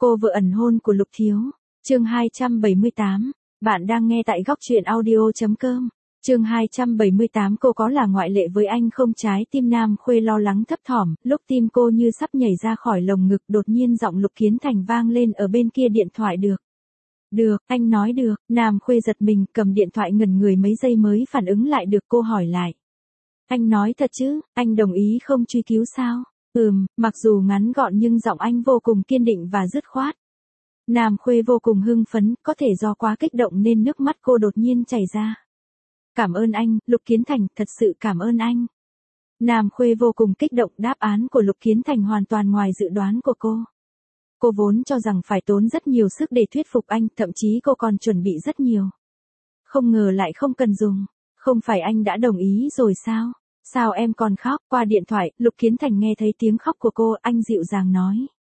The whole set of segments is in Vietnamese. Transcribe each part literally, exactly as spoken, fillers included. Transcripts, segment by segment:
Cô vợ ẩn hôn của Lục Thiếu. Chương hai trăm bảy mươi tám. Bạn đang nghe tại góc truyện audio chấm com. Chương hai trăm bảy mươi tám. Cô có là ngoại lệ với anh không? Trái tim Nam Khuê lo lắng thấp thỏm, lúc tim cô như sắp nhảy ra khỏi lồng ngực, đột nhiên giọng Lục Kiến Thành vang lên ở bên kia điện thoại. Được. Được, anh nói được. Nam Khuê giật mình, cầm điện thoại ngẩn người mấy giây mới phản ứng lại được. Cô hỏi lại. Anh nói thật chứ, anh đồng ý không truy cứu sao? Ừm, mặc dù ngắn gọn nhưng giọng anh vô cùng kiên định và dứt khoát. Nam Khuê vô cùng hưng phấn, có thể do quá kích động nên nước mắt cô đột nhiên chảy ra. Cảm ơn anh, Lục Kiến Thành, thật sự cảm ơn anh. Nam Khuê vô cùng kích động, đáp án của Lục Kiến Thành hoàn toàn ngoài dự đoán của cô. Cô vốn cho rằng phải tốn rất nhiều sức để thuyết phục anh, thậm chí cô còn chuẩn bị rất nhiều. Không ngờ lại không cần dùng. Không phải anh đã đồng ý rồi sao? Sao em còn khóc? Qua điện thoại, Lục Kiến Thành nghe thấy tiếng khóc của cô, anh dịu dàng nói.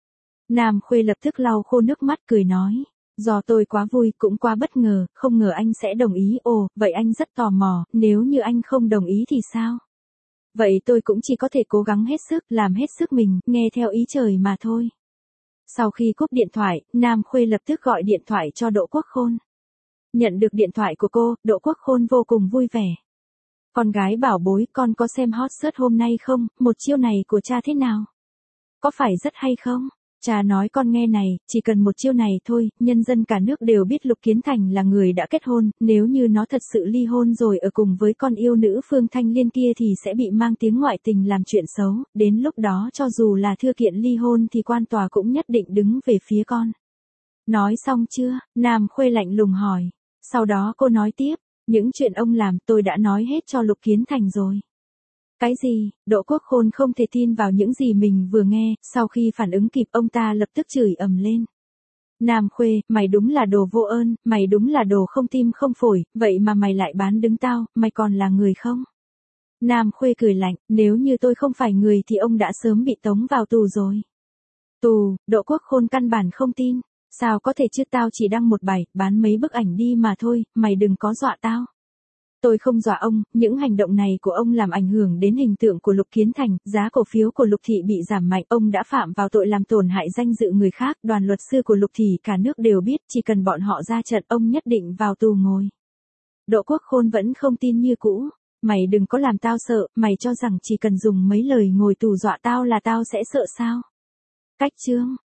Nam Khuê lập tức lau khô nước mắt, cười nói. Do tôi quá vui, cũng quá bất ngờ, không ngờ anh sẽ đồng ý. Ồ, vậy anh rất tò mò, nếu như anh không đồng ý thì sao? Vậy tôi cũng chỉ có thể cố gắng hết sức, làm hết sức mình, nghe theo ý trời mà thôi. Sau khi cúp điện thoại, Nam Khuê lập tức gọi điện thoại cho Đỗ Quốc Khôn. Nhận được điện thoại của cô, Đỗ Quốc Khôn vô cùng vui vẻ. Con gái bảo bối, con có xem hot search hôm nay không? Một chiêu này của cha thế nào? Có phải rất hay không? Cha nói con nghe này, chỉ cần một chiêu này thôi, nhân dân cả nước đều biết Lục Kiến Thành là người đã kết hôn, nếu như nó thật sự ly hôn rồi ở cùng với con yêu nữ Phương Thanh Liên kia thì sẽ bị mang tiếng ngoại tình làm chuyện xấu, đến lúc đó cho dù là thư kiện ly hôn thì quan tòa cũng nhất định đứng về phía con. Nói xong chưa? Nam Khuê lạnh lùng hỏi. Sau đó cô nói tiếp, những chuyện ông làm tôi đã nói hết cho Lục Kiến Thành rồi. Cái gì? Đỗ Quốc Khôn không thể tin vào những gì mình vừa nghe, sau khi phản ứng kịp ông ta lập tức chửi ầm lên. Nam Khuê, mày đúng là đồ vô ơn, mày đúng là đồ không tim không phổi, vậy mà mày lại bán đứng tao, mày còn là người không? Nam Khuê cười lạnh, nếu như tôi không phải người thì ông đã sớm bị tống vào tù rồi. Tù? Đỗ Quốc Khôn căn bản không tin. Sao có thể chứ, tao chỉ đăng một bài, bán mấy bức ảnh đi mà thôi, mày đừng có dọa tao. Tôi không dọa ông, những hành động này của ông làm ảnh hưởng đến hình tượng của Lục Kiến Thành, giá cổ phiếu của Lục Thị bị giảm mạnh, ông đã phạm vào tội làm tổn hại danh dự người khác, đoàn luật sư của Lục Thị cả nước đều biết, chỉ cần bọn họ ra trận ông nhất định vào tù ngồi. Đỗ Quốc Khôn vẫn không tin như cũ, mày đừng có làm tao sợ, mày cho rằng chỉ cần dùng mấy lời ngồi tù dọa tao là tao sẽ sợ sao? Cách chương.